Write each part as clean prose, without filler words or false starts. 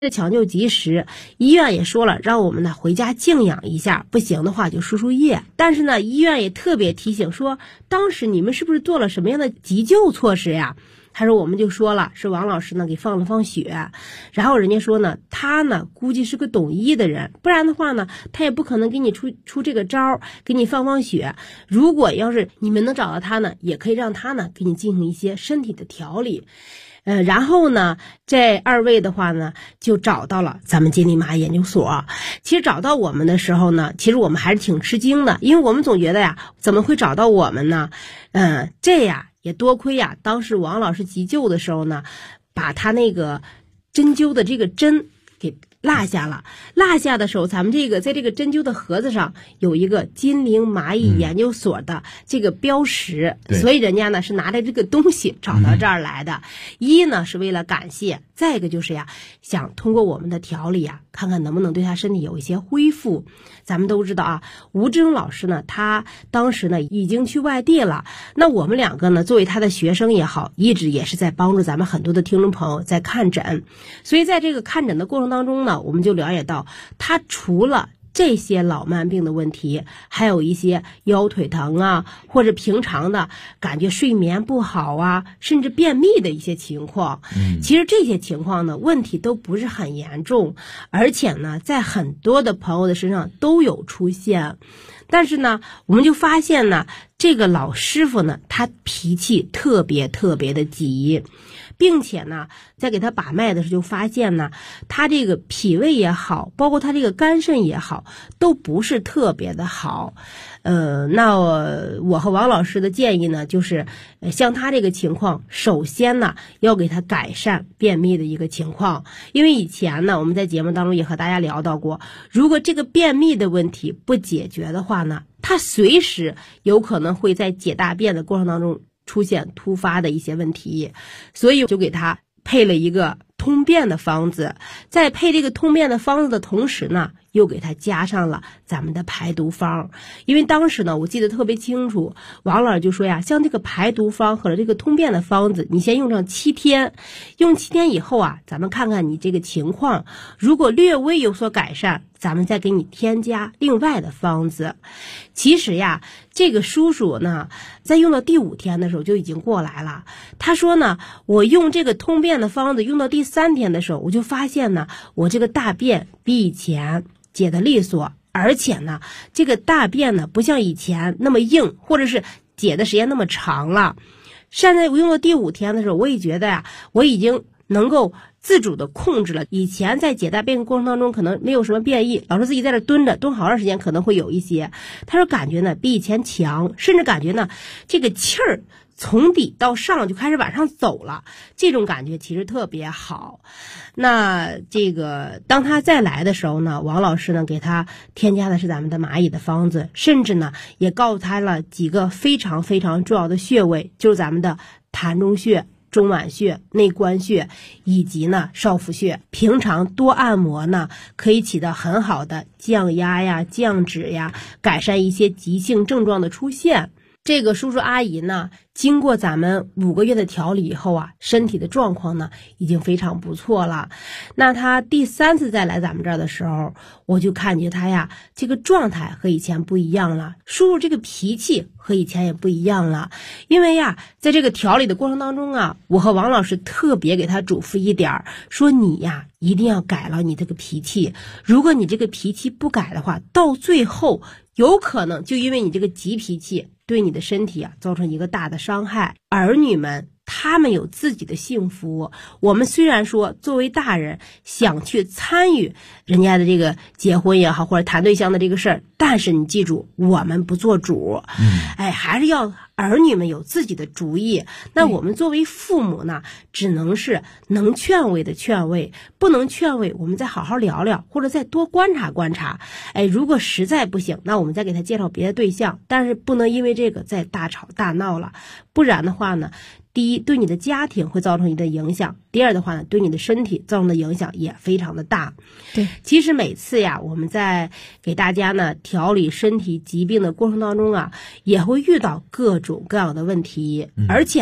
抢救及时，医院也说了让我们呢回家静养一下，不行的话就输输液。但是呢，医院也特别提醒说，当时你们是不是做了什么样的急救措施呀？他说我们就说了，是王老师呢给放了放血，然后人家说呢，他呢估计是个懂医的人，不然的话呢，他也不可能给你出这个招，给你放放血。如果要是你们能找到他呢，也可以让他呢给你进行一些身体的调理。然后呢，这二位的话呢，就找到了咱们金利玛研究所。其实找到我们的时候呢，其实我们还是挺吃惊的，因为我们总觉得呀，怎么会找到我们呢？这呀也多亏呀，当时王老师急救的时候呢，把他那个针灸的这个针给落下了。落下的时候，咱们在这个针灸的盒子上有一个金陵麻艺研究所的这个标识，所以人家呢是拿着这个东西找到这儿来的。一呢是为了感谢，再一个就是呀，想通过我们的调理啊，看看能不能对他身体有一些恢复。咱们都知道啊，吴志勇老师呢，他当时呢已经去外地了。那我们两个呢，作为他的学生也好，一直也是在帮助咱们很多的听众朋友在看诊。所以在这个看诊的过程当中呢，我们就了解到，他除了这些老慢病的问题，还有一些腰腿疼啊，或者平常的感觉睡眠不好啊，甚至便秘的一些情况。其实这些情况呢，问题都不是很严重，而且呢，在很多的朋友的身上都有出现。但是呢，我们就发现呢，这个老师傅呢，他脾气特别的急，并且呢，在给他把脉的时候就发现呢，他这个脾胃也好，包括他这个肝肾也好，都不是特别的好。那我和王老师的建议呢，就是像他这个情况，首先呢，要给他改善便秘的一个情况。因为以前呢，我们在节目当中也和大家聊到过，如果这个便秘的问题不解决的话呢，他随时有可能会在解大便的过程当中出现突发的一些问题，所以就给他配了一个通便的方子。在配这个通便的方子的同时呢，又给他加上了咱们的排毒方。因为当时呢，我记得特别清楚，王老师就说呀，像这个排毒方和这个通便的方子，你先用上7天，用7天以后啊，咱们看看你这个情况，如果略微有所改善，咱们再给你添加另外的方子。其实呀，这个叔叔呢，在用到第5天的时候就已经过来了。他说呢，我用这个通便的方子用到第3天的时候，我就发现呢，我这个大便比以前解得利索，而且呢，这个大便呢不像以前那么硬，或者是解的时间那么长了。现在我用到第5天的时候，我也觉得呀，我已经能够自主的控制了。以前在解大便的过程当中可能没有什么便意，老是自己在这蹲着蹲好长时间可能会有一些。他说感觉呢比以前强，甚至感觉呢这个气儿从底到上就开始往上走了，这种感觉其实特别好。那这个当他再来的时候呢，王老师呢给他添加的是咱们的蚂蚁的方子，甚至呢也告诉他了几个非常重要的穴位，就是咱们的膻中穴、中脘穴、内关穴以及呢少府穴。平常多按摩呢，可以起到很好的降压呀、降脂呀，改善一些急性症状的出现。这个叔叔阿姨呢，经过咱们5个月的调理以后啊，身体的状况呢已经非常不错了。那他第3次再来咱们这儿的时候，我就感觉他呀，这个状态和以前不一样了，叔叔这个脾气和以前也不一样了。因为呀，在这个调理的过程当中啊，我和王老师特别给他嘱咐一点，说你呀一定要改了你这个脾气。如果你这个脾气不改的话，到最后有可能就因为你这个急脾气，对你的身体啊造成一个大的伤害。儿女们他们有自己的幸福，我们虽然说作为大人想去参与人家的这个结婚也好，或者谈对象的这个事儿，但是你记住，我们不做主。还是要儿女们有自己的主意。那我们作为父母呢，只能是能劝慰的劝慰，不能劝慰我们再好好聊聊，或者再多观察观察。如果实在不行，那我们再给他介绍别的对象，但是不能因为这个再大吵大闹了。不然的话呢，第一，对你的家庭会造成一定的影响；第二的话呢，对你的身体造成的影响也非常的大。 对， 其实每次呀，我们在给大家呢调理身体疾病的过程当中啊，也会遇到各种各样的问题，而且呢，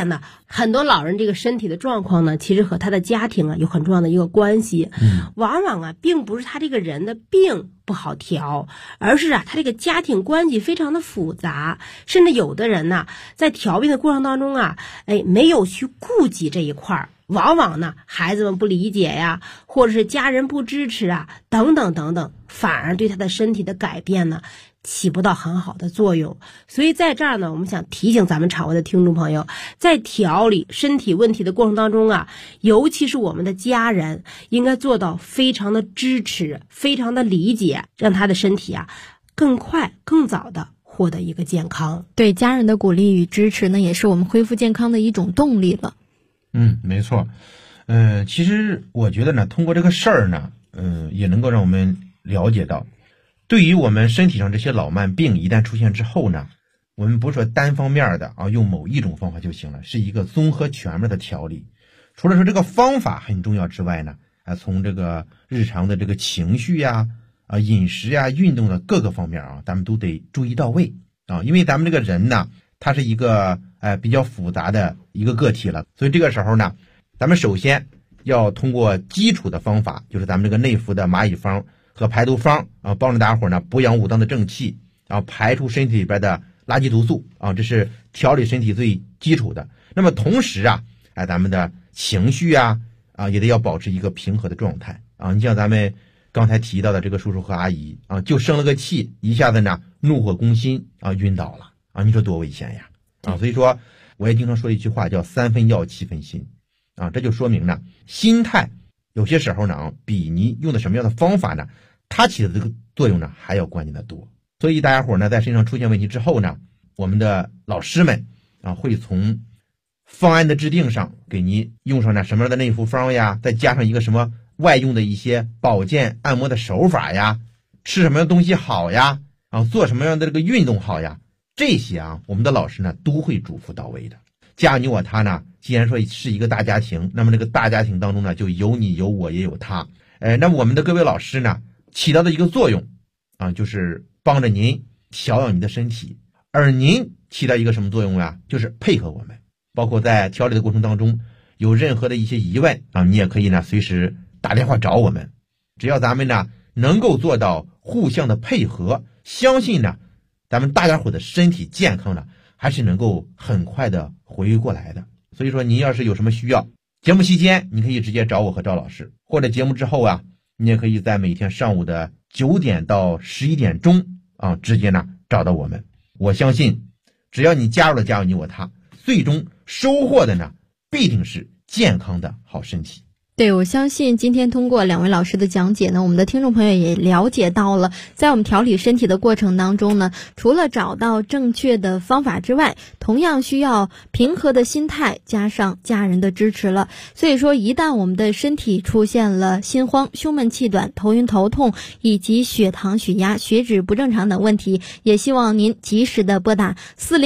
很多老人这个身体的状况呢，其实和他的家庭啊有很重要的一个关系。往往啊，并不是他这个人的病不好调，而是啊，他这个家庭关系非常的复杂，甚至有的人呢，在调病的过程当中啊，没有去顾及这一块儿。往往呢，孩子们不理解呀，或者是家人不支持啊，等等等等，反而对他的身体的改变呢，起不到很好的作用。所以在这儿呢，我们想提醒咱们场外的听众朋友，在调理身体问题的过程当中啊，尤其是我们的家人，应该做到非常的支持，非常的理解，让他的身体啊更快更早的获得一个健康。 对家人的鼓励与支持呢，也是我们恢复健康的一种动力了。 没错。其实我觉得呢，通过这个事儿呢，也能够让我们了解到，对于我们身体上这些老慢病一旦出现之后呢，我们不是说单方面的用某一种方法就行了，是一个综合全面的调理。除了说这个方法很重要之外呢，从这个日常的这个情绪呀、饮食呀、运动的各个方面咱们都得注意到位因为咱们这个人呢，他是一个比较复杂的一个个体了，所以这个时候呢，咱们首先要通过基础的方法，就是咱们这个内服的蚂蚁方和排毒方帮助大家伙呢补养五脏的正气，然后排出身体里边的垃圾毒素这是调理身体最基础的。那么同时咱们的情绪也得要保持一个平和的状态你像咱们刚才提到的这个叔叔和阿姨就生了个气，一下子呢怒火攻心晕倒了你说多危险呀所以说我也经常说一句话叫3分药7分心这就说明呢，心态有些时候呢比你用的什么样的方法呢，它起的这个作用呢还要关键的多。所以大家伙呢在身上出现问题之后呢，我们的老师们会从方案的制定上给你用上什么样的内服方呀，再加上一个什么外用的一些保健按摩的手法呀，吃什么样的东西好呀做什么样的这个运动好呀，这些我们的老师呢都会嘱咐到位的。家你我他呢，既然说是一个大家庭，那么这个大家庭当中呢，就有你有我也有他。那么我们的各位老师呢，起到的一个作用就是帮着您调养你的身体，而您起到一个什么作用呀？就是配合我们，包括在调理的过程当中，有任何的一些疑问你也可以呢随时打电话找我们。只要咱们呢能够做到互相的配合，相信呢咱们大家伙的身体健康呢还是能够很快的回归过来的。所以说您要是有什么需要，节目期间你可以直接找我和赵老师，或者节目之后你也可以在每天上午的9点到11点钟直接呢找到我们。我相信只要你加入了加入你我他，最终收获的呢必定是健康的好身体。 对，我相信今天通过2位老师的讲解呢，我们的听众朋友也了解到了，在我们调理身体的过程当中呢，除了找到正确的方法之外，同样需要平和的心态加上家人的支持了。所以说一旦我们的身体出现了心慌、胸闷气短、头晕头痛以及血糖、血压、血脂不正常等问题，也希望您及时的拨打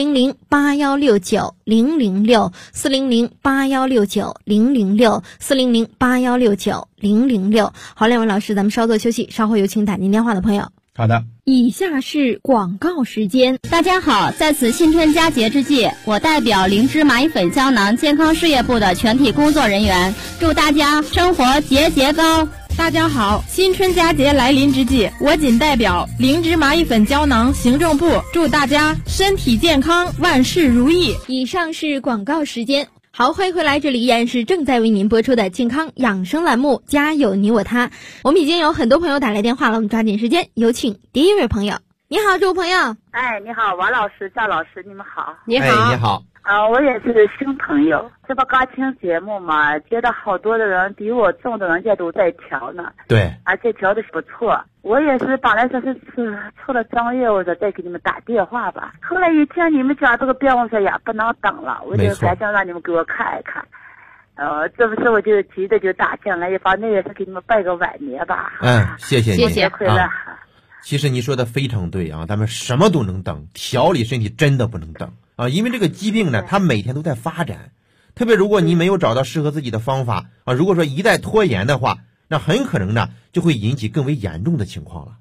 400-8169-006 400-8169-006 400-8169-006。好，2位老师，咱们稍作休息，稍后有请打您电话的朋友。 好的。 以下是广告时间。 大家好，在此新春佳节之际，我代表灵芝蚂蚁粉胶囊健康事业部的全体工作人员，祝大家生活节节高。 大家好，新春佳节来临之际，我仅代表灵芝蚂蚁粉胶囊行政部，祝大家身体健康，万事如意。 以上是广告时间。好，欢迎回来，这里依然是正在为您播出的健康养生栏目，家有你我他。我们已经有很多朋友打来电话了，我们抓紧时间，有请第一位朋友。你好，这位朋友。 你好，王老师、赵老师，你们好。 你好。 你好。 我也是新朋友，这不刚听节目嘛，觉得好多的人比我重的人家都在调呢。 对， 而且调的不错。我也是本来说是出了张月，我说再给你们打电话吧。后来一听你们讲这个病，我说呀不能等了，我就还想让你们给我看一看。这不是我就急着就打进来，一方面也是给你们拜个晚年吧。 谢谢你， 谢谢快乐。 其实你说的非常对咱们什么都能等，调理身体真的不能等因为这个疾病呢，它每天都在发展，特别如果你没有找到适合自己的方法如果说一再拖延的话，那很可能呢就会引起更为严重的情况了。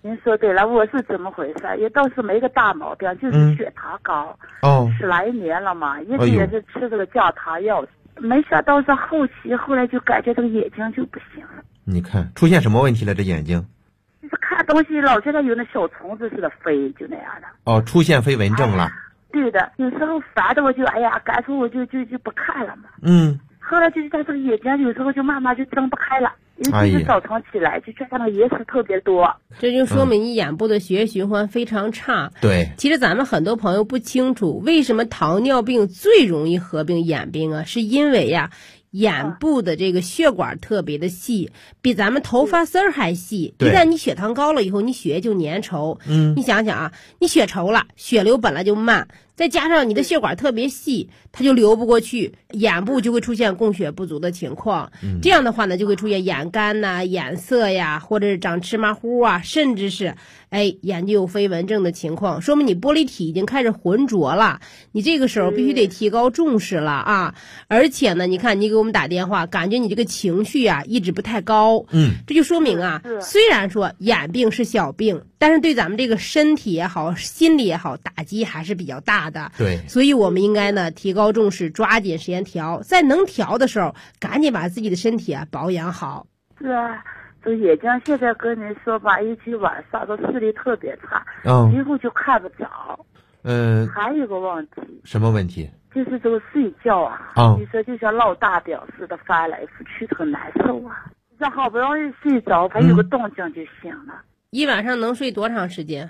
您说对了，我是怎么回事？也倒是没个大毛病，就是血糖高，10来年了嘛，一直也是吃这个降糖药，没想到是后期，后来就感觉这个眼睛就不行了。 你看出现什么问题了？这眼睛？ 就是看东西老觉得有那小虫子似的飞，就那样的。 出现飞蚊症了。 对的，有时候烦的我就干脆我就不看了嘛。后来就是他这个眼睛有时候就慢慢就睁不开了，尤其是早晨起来就觉得那个眼屎特别多。 这就说明你眼部的血液循环非常差。 对， 其实咱们很多朋友不清楚，为什么糖尿病最容易合并眼病啊？是因为呀，眼部的这个血管特别的细，比咱们头发丝儿还细。一旦你血糖高了以后，你血液就粘稠。你想想啊，你血稠了，血流本来就慢，再加上你的血管特别细，它就流不过去，眼部就会出现供血不足的情况。这样的话呢，就会出现眼干呐、眼涩呀，或者是长芝麻糊啊，甚至是眼睛有飞蚊症的情况，说明你玻璃体已经开始浑浊了。你这个时候必须得提高重视了啊！而且呢，你看你给我们打电话，感觉你这个情绪啊一直不太高。这就说明啊，虽然说眼病是小病，但是对咱们这个身体也好，心理也好，打击还是比较大的。 对， 所以我们应该呢提高重视，抓紧时间调，在能调的时候，赶紧把自己的身体保养好。 是啊。这眼睛现在跟您说吧，尤其晚上这视力特别差，几乎就看不着。还有个问题。 什么问题？ 就是这个睡觉啊，你说就像闹大表似的翻来覆去，很难受啊。这好不容易睡着，还有个动静就醒了。 一晚上能睡多长时间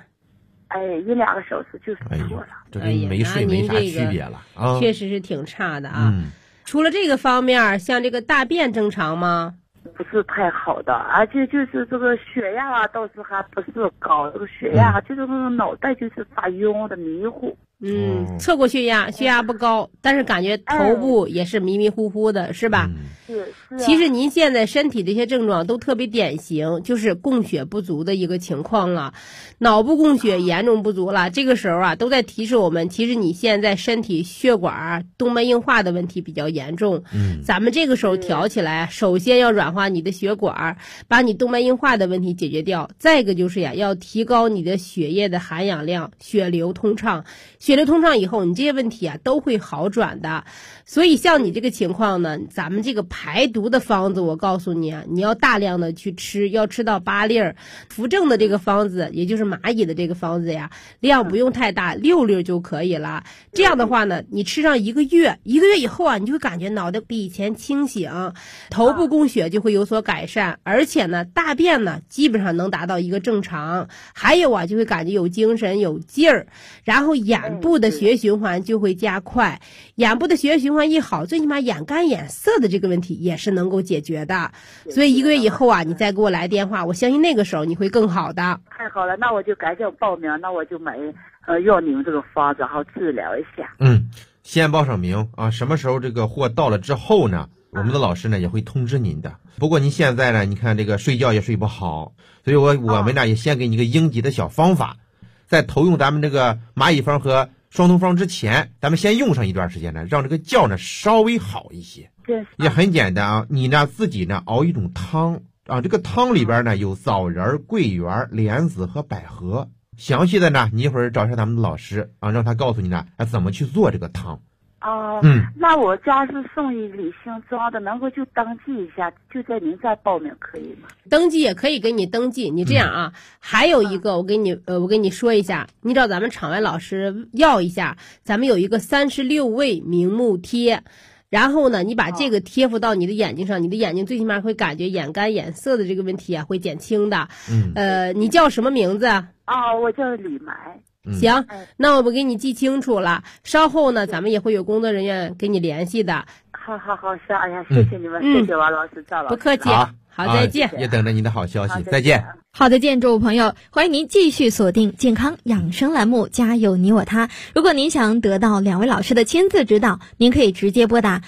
？1、2个小时就是错了。 这跟没睡没啥区别了啊！ 确实是挺差的啊。除了这个方面，像这个大便正常吗？ 不是太好的，而且就是这个血压倒是还不是高，这个血压就是这个脑袋就是发晕的迷糊。 测过血压不高，但是感觉头部也是迷迷糊糊的，是吧？ 是。 其实您现在身体这些症状都特别典型，就是供血不足的一个情况了，脑部供血严重不足了。这个时候啊，都在提示我们，其实你现在身体血管动脉硬化的问题比较严重。咱们这个时候调起来，首先要软化你的血管，把你动脉硬化的问题解决掉。再一个就是呀，要提高你的血液的含氧量，血流通畅。血流通畅以后，你这些问题都会好转的。所以像你这个情况呢，咱们这个排毒的方子，我告诉你啊，你要大量的去吃，要吃到8粒儿。扶正的这个方子，也就是蚂蚁的这个方子呀，量不用太大，6粒就可以了。这样的话呢，你吃上1个月，1个月以后啊，你就会感觉脑袋比以前清醒，头部供血就会有所改善，而且呢，大便呢基本上能达到一个正常，还有啊，就会感觉有精神有劲儿，然后眼部的血液循环就会加快，眼部的血液循环一好，最起码眼干眼涩的这个问题也是能够解决的。所以1个月以后啊，你再给我来电话，我相信那个时候你会更好的。 太好了，那我就赶紧报名，那我就买用你们这个方子，然后治疗一下。 先报上名啊，什么时候这个货到了之后呢，我们的老师呢也会通知您的。不过您现在呢，你看这个睡觉也睡不好，所以我们呢也先给你一个应急的小方法，在投用咱们这个蚂蚁方和双通方之前，咱们先用上一段时间呢，让这个觉呢稍微好一些。也很简单啊，你呢自己呢熬一种汤啊，这个汤里边呢有枣仁、桂圆、莲子和百合。详细的呢，你一会儿找一下咱们的老师啊，让他告诉你呢怎么去做这个汤。 那我家是送一李姓庄的，能够就登记一下，就在您这儿报名可以吗？ 登记也可以给你登记。你这样啊，还有一个我跟你说一下，你找咱们场外老师要一下，咱们有一个36味明目贴。然后呢，你把这个贴敷到你的眼睛上，你的眼睛最起码会感觉眼干眼涩的这个问题会减轻的。你叫什么名字啊？ 我叫李埋。 行，那我们给你记清楚了，稍后呢咱们也会有工作人员给你联系的。 好，行，哎呀，谢谢你们，谢谢王老师、赵老师。 不客气，好，再见。 也等着您的好消息，再见。 好，再见，诸位朋友，欢迎您继续锁定健康养生栏目，家有你我他。如果您想得到2位老师的亲自指导，您可以直接拨打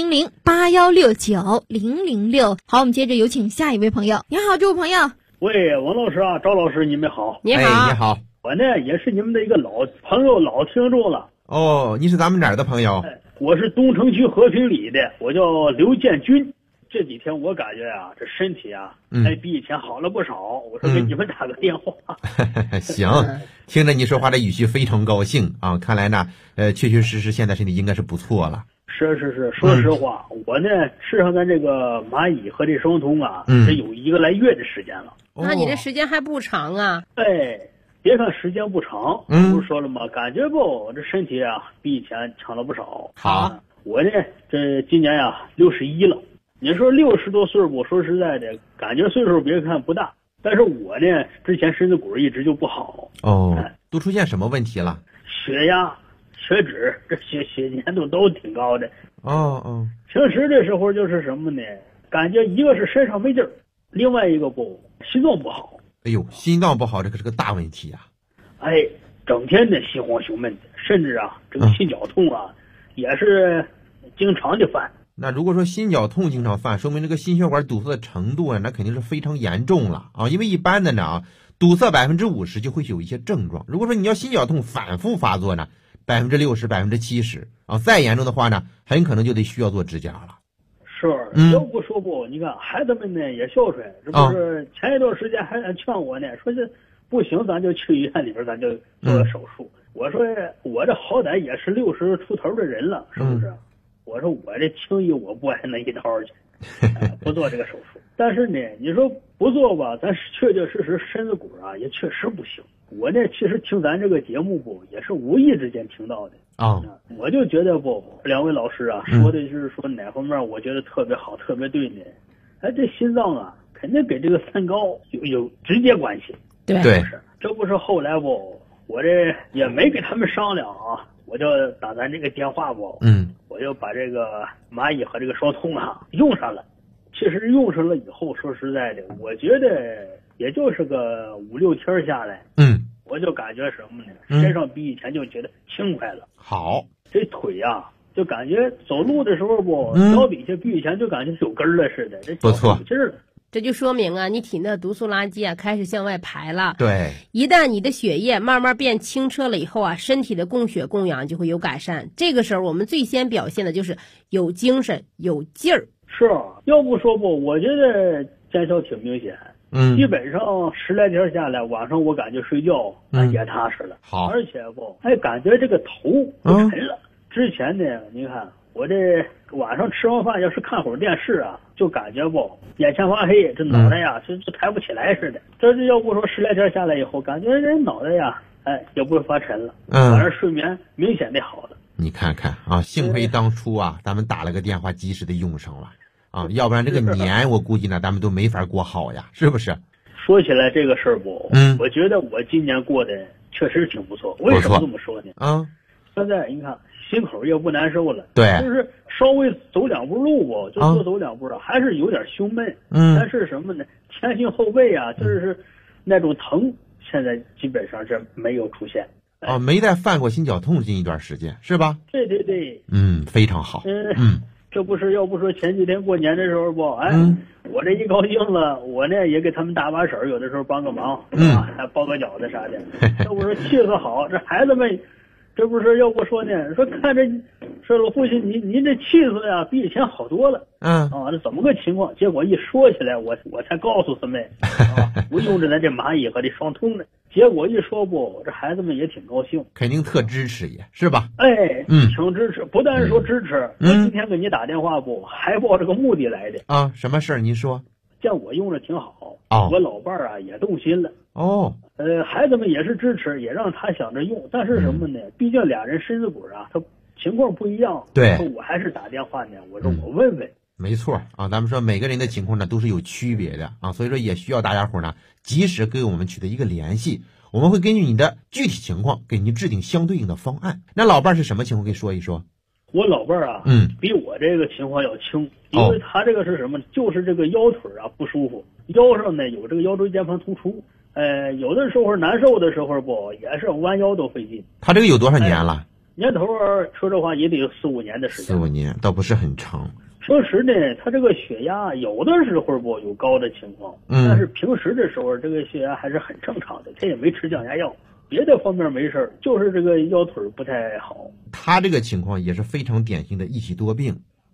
400-8169-006。好，我们接着有请下一位朋友。你好，诸位朋友。 喂，王老师啊，赵老师，你们好。 你好， 你好。 我呢也是你们的一个老朋友、老听众了。 你是咱们哪儿的朋友？ 我是东城区和平里的，我叫刘建军。 这几天我感觉啊，这身体啊，还比以前好了不少。我说给你们打个电话。 行，听着你说话的语气非常高兴啊！看来呢，确确实实现在身体应该是不错了。 是，说实话，我呢吃上咱这个蚂蚁和这双通啊，这有1个来月的时间了。 那你这时间还不长啊？ 哎，别看时间不长，不是说了吗？感觉不，这身体啊比以前强了不少。 好， 我呢这今年呀61了。你说60多岁不？说实在的，感觉岁数别看不大，但是我呢之前身子骨一直就不好。 都出现什么问题了？ 血压、血脂，这血粘度都挺高的。平时的时候就是什么呢？感觉一个是身上没劲儿，另外一个心脏不好。 哎呦，心脏不好，这可是个大问题啊！ 哎，整天的心慌胸闷的，甚至啊这个心绞痛啊，也是经常的犯。 那如果说心绞痛经常犯，说明这个心血管堵塞的程度啊，那肯定是非常严重了啊。因为一般的呢堵塞50%就会有一些症状。如果说你要心绞痛反复发作呢，60%、70%啊，再严重的话呢，很可能就得需要做支架了。 是，要不说不，你看孩子们呢也孝顺，这不是前一段时间还劝我呢，说这不行，咱就去医院里边，咱就做个手术。我说我这好歹也是60出头的人了，是不是？我说我这轻易我不挨那一刀去，不做这个手术。但是呢，你说不做吧，咱确确实实身子骨啊也确实不行。我呢其实听咱这个节目也是无意之间听到的我就觉得两位老师啊说的是说哪方面我觉得特别好，特别对呢。哎，这心脏啊肯定跟这个三高有直接关系。 对， 这不是后来我这也没跟他们商量啊，我就打咱这个电话我就把这个蚂蚁和这个双通啊用上了。其实用上了以后，说实在的，我觉得也就是个5、6天下来，我就感觉什么呢？身上比以前就觉得轻快了。 好， 这腿啊，就感觉走路的时候脚底下比以前就感觉有根了似的，这不错劲儿了。 这就说明啊，你体内的毒素垃圾啊开始向外排了。 对， 一旦你的血液慢慢变清澈了以后啊，身体的供血供氧就会有改善。这个时候我们最先表现的就是有精神、有劲儿。 是，要不说我觉得见效挺明显。基本上10来天下来，晚上我感觉睡觉也踏实了。 好， 而且还感觉这个头不沉了。之前呢，你看我这晚上吃完饭要是看会儿电视啊，就感觉眼前发黑，这脑袋呀就抬不起来似的。这就要不说10来天下来以后，感觉人脑袋呀也不会发沉了，晚上睡眠明显的好了。 你看看啊，幸亏当初啊咱们打了个电话及时的用上了啊，要不然这个年我估计呢咱们都没法过好呀，是不是？ 说起来这个事儿我觉得我今年过得确实挺不错。为什么这么说呢？现在你看心口也不难受了， 对， 就是稍微走2步路就多走2步了，还是有点胸闷。但是什么呢？前胸后背啊，就是那种疼，现在基本上是没有出现。 没再犯过心绞痛近一段时间，是吧？ 对， 非常好。 这不是要不说前几天过年的时候我这一高兴了，我呢也给他们搭把手，有的时候帮个忙，还包个饺子啥的。要不说气色好，这孩子们，这不是要不说呢？说看着，说老父亲您这气色呀比以前好多了。这怎么个情况？结果一说起来，我才告诉他们我用着咱这蚂蚁和这双通呢。结果一说这孩子们也挺高兴， 肯定特支持也是吧？ 挺支持，不但是说支持，我今天给你打电话还抱着个目的来的啊？什么事儿？您说。 见我用着挺好我老伴儿啊也动心了孩子们也是支持，也让他想着用，但是什么呢？毕竟俩人身子骨啊，他情况不一样。 对， 我还是打电话呢，我说我问问。 没错啊，咱们说每个人的情况呢都是有区别的啊，所以说也需要大家伙呢及时跟我们取得一个联系，我们会根据你的具体情况给您制定相对应的方案。那老伴儿是什么情况？可以说一说。 我老伴儿啊，比我这个情况要轻，因为他这个是什么？就是这个腰腿啊不舒服，腰上呢有这个腰椎间盘突出，有的时候难受的时候也是弯腰都费劲。 他这个有多少年了？ 年头说这话也得有4、5年的时间。 4、5年倒不是很长。 说实呢，他这个血压有的时候有高的情况，但是平时的时候这个血压还是很正常的，他也没吃降压药。别的方面没事，就是这个腰腿不太好。 他这个情况也是非常典型的一体多病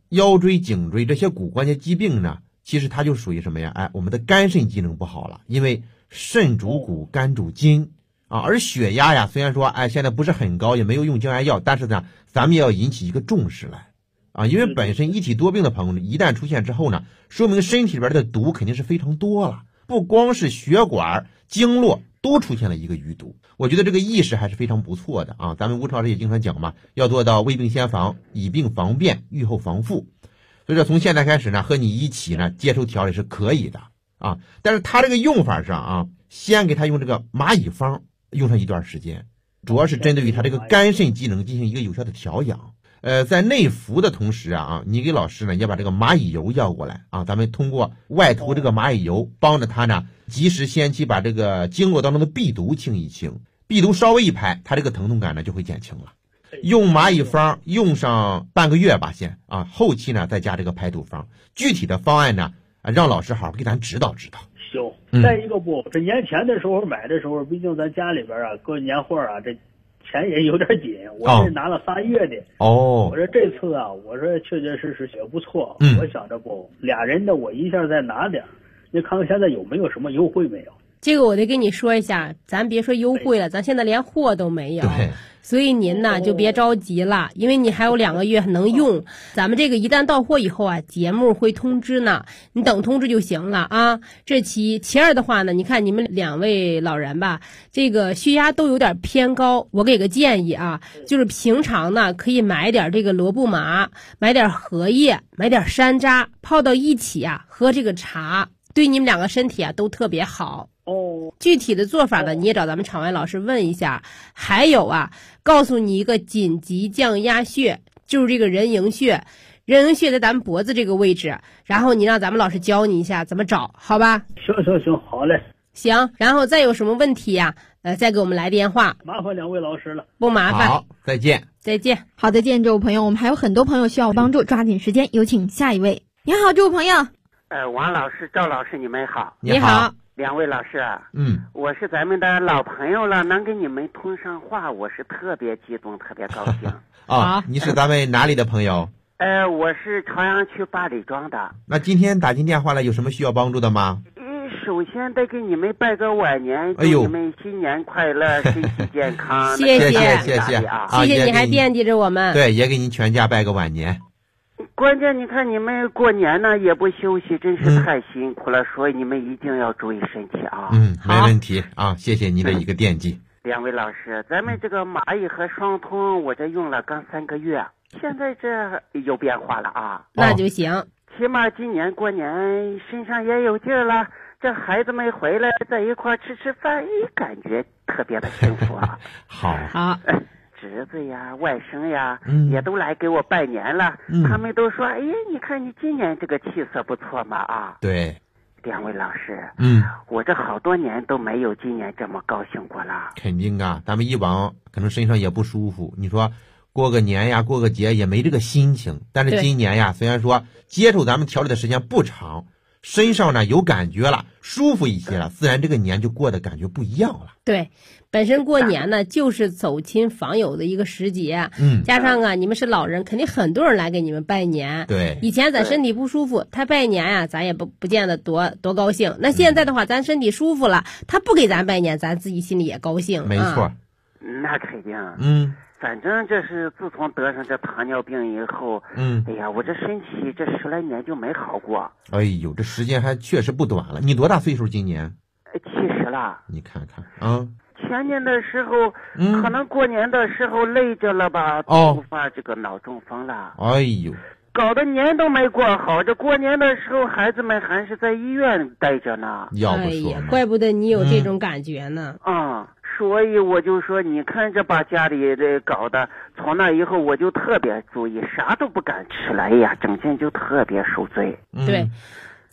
腰椎、颈椎这些骨关节疾病呢，其实它就属于什么呀？我们的肝肾机能不好了，因为肾主骨，肝主筋啊。而血压呀，虽然说现在不是很高，也没有用降压药，但是呢，咱们也要引起一个重视来啊，因为本身一体多病的朋友一旦出现之后呢，说明身体里边的毒肯定是非常多了，不光是血管、经络都出现了一个余毒。我觉得这个意识还是非常不错的啊。咱们吴老师也经常讲嘛，要做到未病先防，以病防变，预后防复。所以说从现在开始呢，和你一起呢接受调理是可以的啊。但是他这个用法上啊，先给他用这个蚂蚁方用上一段时间，主要是针对于他这个肝肾机能进行一个有效的调养。在内服的同时啊，你给老师呢也把这个蚂蚁油要过来啊，咱们通过外涂这个蚂蚁油，帮着他呢及时先期把这个经络当中的痹毒清一清，痹毒稍微一排，他这个疼痛感呢就会减轻了。用蚂蚁方用上半个月吧先啊，后期呢再加这个排毒方。具体的方案呢，让老师好好给咱指导指导。 行，再一个这年前的时候买的时候，毕竟咱家里边过年货这钱也有点紧，我是拿了3月的。我说这次我说确确实实也不错。我想着俩人的我一下再拿点，你看看现在有没有什么优惠没有？ 这个我得跟你说一下，咱别说优惠了，咱现在连货都没有。所以您呢就别着急了，因为你还有2个月能用。咱们这个一旦到货以后节目会通知呢，你等通知就行了啊。这其二的话呢，你看你们2位老人吧，这个血压都有点偏高，我给个建议啊，就是平常呢可以买点这个罗布麻，买点荷叶，买点山楂，泡到一起喝这个茶，对你们2个身体都特别好。具体的做法呢，你也找咱们场外老师问一下。还有告诉你一个紧急降压穴，就是这个人迎穴。人迎穴在咱们脖子这个位置，然后你让咱们老师教你一下怎么找，好吧？ 行，好嘞。 行，然后再有什么问题再给我们来电话。 麻烦2位老师了。 不麻烦。 好，再见。 再见。 好的，见这位朋友，我们还有很多朋友需要帮助，抓紧时间，有请下一位。你好，这位朋友。 王老师、赵老师，你们好。 你好。 2位老师我是咱们的老朋友了，能跟你们通上话，我是特别激动，特别高兴。 你是咱们哪里的朋友？ 我是朝阳区八里庄的。 那今天打进电话来，有什么需要帮助的吗？ 首先得给你们拜个晚年，祝你们新年快乐，身体健康。 谢谢谢谢你还惦记着我们。 对，也给您全家拜个晚年。 关键你看你们过年呢也不休息，真是太辛苦了，所以你们一定要注意身体啊。 没问题谢谢您的一个惦记。 2位老师，咱们这个蚂蚁和双通我这用了刚3个月，现在这有变化了那就行， 起码今年过年身上也有劲儿了，这孩子们回来在一块吃饭，感觉特别的幸福好侄子呀、外甥呀，也都来给我拜年了。他们都说：“哎呀，你看你今年这个气色不错嘛对 ，2位老师，我这好多年都没有今年这么高兴过了。 肯定咱们以往可能身上也不舒服，你说过个年呀、过个节也没这个心情。但是今年虽然说接受咱们调理的时间不长，身上呢有感觉了，舒服一些了，自然这个年就过得感觉不一样了。 对。本身过年呢就是走亲访友的一个时节，加上你们是老人，肯定很多人来给你们拜年。 对， 以前咱身体不舒服，他拜年咱也不见得多高兴。那现在的话，咱身体舒服了，他不给咱拜年，咱自己心里也高兴。 没错， 那肯定。反正这是自从得上这糖尿病以后，哎呀，我这身体这10来年就没好过。 哎呦，这时间还确实不短了。你多大岁数？今年 70了。 你看看前年的时候，可能过年的时候累着了吧，突发这个脑中风了。 哎呦， 搞得年都没过好，这过年的时候孩子们还是在医院待着呢。 要不说怪不得你有这种感觉呢。 所以我就说，你看这把家里这搞的，从那以后我就特别注意，啥都不敢吃了。哎呀，整天就特别受罪。 对。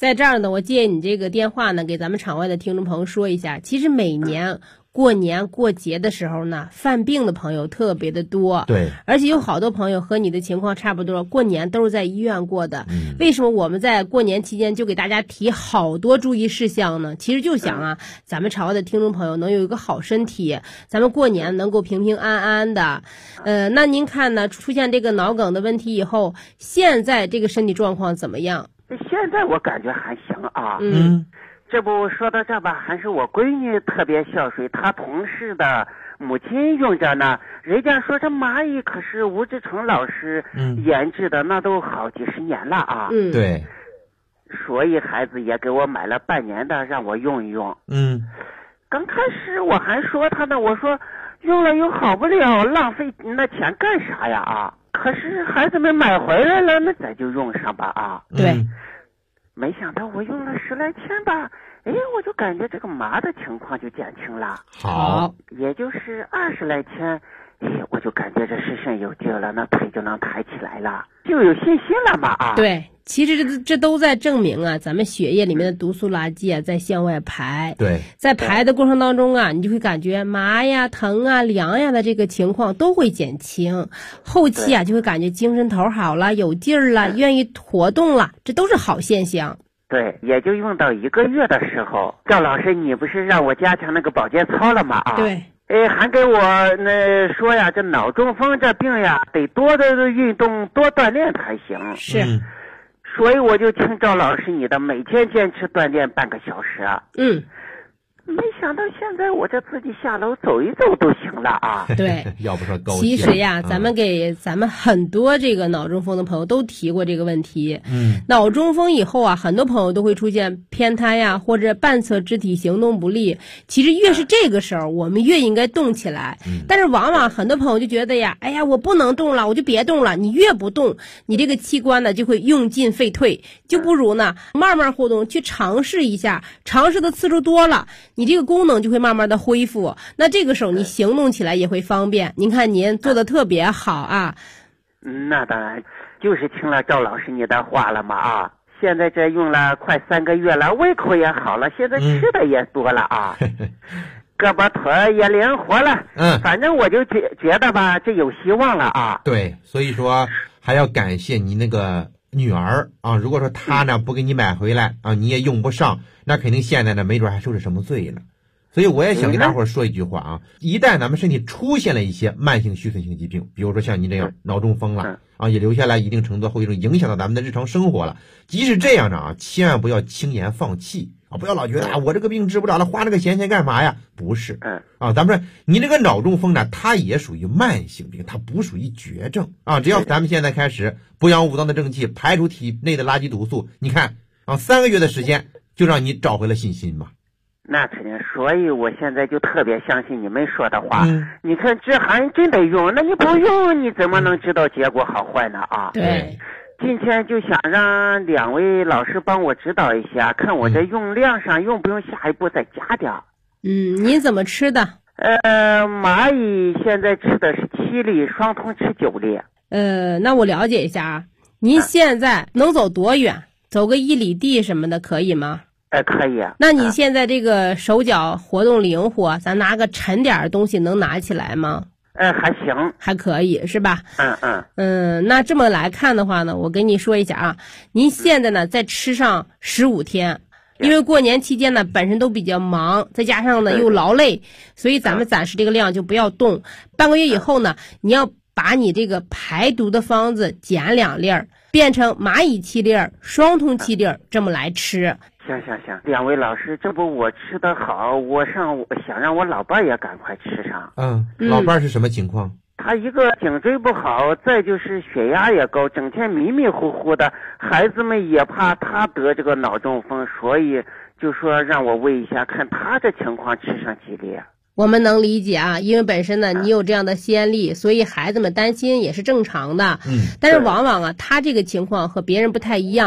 在这儿呢，我借你这个电话呢，给咱们场外的听众朋友说一下，其实每年过年过节的时候呢，犯病的朋友特别的多， 对， 而且有好多朋友和你的情况差不多，过年都是在医院过的。为什么我们在过年期间就给大家提好多注意事项呢？其实就想啊，咱们场外的听众朋友能有一个好身体，咱们过年能够平平安安的。那您看呢，出现这个脑梗的问题以后，现在这个身体状况怎么样？ 现在我感觉还行啊。这不说到这吧，还是我闺女特别孝顺，她同事的母亲用着呢。人家说这蚂蚁可是吴志成老师研制的，那都好几十年了啊。 对。 所以孩子也给我买了半年的，让我用一用。刚开始我还说他呢，我说用了又好不了，浪费那钱干啥呀啊？可是孩子们买回来了，那咱就用上吧啊。 对。 没想到我用了10来天吧，我就感觉这个麻的情况就减轻了。 好， 也就是20来天，我就感觉这身上有劲了，那腿就能抬起来了，就有信心了嘛啊。 对，其实这都在证明啊，咱们血液里面的毒素垃圾啊在向外排。 对， 在排的过程当中啊，你就会感觉麻呀、疼啊、凉呀的这个情况都会减轻，后期啊就会感觉精神头好了，有劲儿了，愿意活动了，这都是好现象。 对，也就用到1个月的时候，赵老师，你不是让我加强那个保健操了吗？啊， 对。 还给我那说呀，这脑中风这病呀，得多的运动，多锻炼才行。 是。 所以我就听赵老师你的，每天坚持锻炼半个小时。没想到现在我这自己下楼走一走都行了啊！ 对， 要不说高兴。 其实呀，咱们给咱们很多这个脑中风的朋友都提过这个问题。脑中风以后啊，很多朋友都会出现偏瘫呀，或者半侧肢体行动不利。其实越是这个时候，我们越应该动起来。但是往往很多朋友就觉得呀，哎呀，我不能动了，我就别动了。你越不动，你这个器官呢就会用进废退，就不如呢慢慢活动，去尝试一下，尝试的次数多了。你这个功能就会慢慢的恢复，那这个时候你行动起来也会方便。您看您做的特别好啊。 那当然，就是听了赵老师你的话了嘛啊。现在这用了快3个月了，胃口也好了，现在吃的也多了啊。胳膊腿也灵活了。反正我就觉得吧，这有希望了啊。 对，所以说还要感谢你那个女儿啊。如果说她呢不给你买回来啊，你也用不上，那肯定现在呢没准还受着什么罪呢。所以我也想给大伙儿说一句话啊，一旦咱们身体出现了一些慢性虚损性疾病，比如说像您这样脑中风了啊，也留下来一定程度后遗症，影响到咱们的日常生活了。即使这样呢啊，千万不要轻言放弃啊，不要老觉得啊我这个病治不了了，花这个闲钱干嘛呀？不是啊，咱们说你这个脑中风呢，它也属于慢性病，它不属于绝症啊。只要咱们现在开始不养武当的正气，排除体内的垃圾毒素，你看啊，3个月的时间就让你找回了信心嘛。 那肯定，所以我现在就特别相信你们说的话。你看这还真得用，那你不用你怎么能知道结果好坏呢啊？ 对， 今天就想让2位老师帮我指导一下，看我这用量上用不用下一步再加点。 您怎么吃的？ 蚂蚁现在吃的是7粒，双通吃9粒。 那我了解一下啊，您现在能走多远？走个1里地什么的可以吗？ 可以啊。 那你现在这个手脚活动灵活，咱拿个沉点的东西能拿起来吗？ 还行， 还可以是吧？那这么来看的话呢，我跟你说一下啊，您现在呢再吃上15天，因为过年期间呢本身都比较忙，再加上呢又劳累，所以咱们暂时这个量就不要动。半个月以后呢，你要把你这个排毒的方子减2粒儿，变成蚂蚁7粒儿、双通7粒儿，这么来吃。 行，2位老师，这不我吃得好，我想让我老伴儿也赶快吃上。 老伴儿是什么情况？ 他一个颈椎不好，再就是血压也高，整天迷迷糊糊的，孩子们也怕他得这个脑中风，所以就说让我问一下，看他这情况吃上几粒。 我们能理解啊，因为本身呢你有这样的先例，所以孩子们担心也是正常的。但是往往啊，他这个情况和别人不太一样。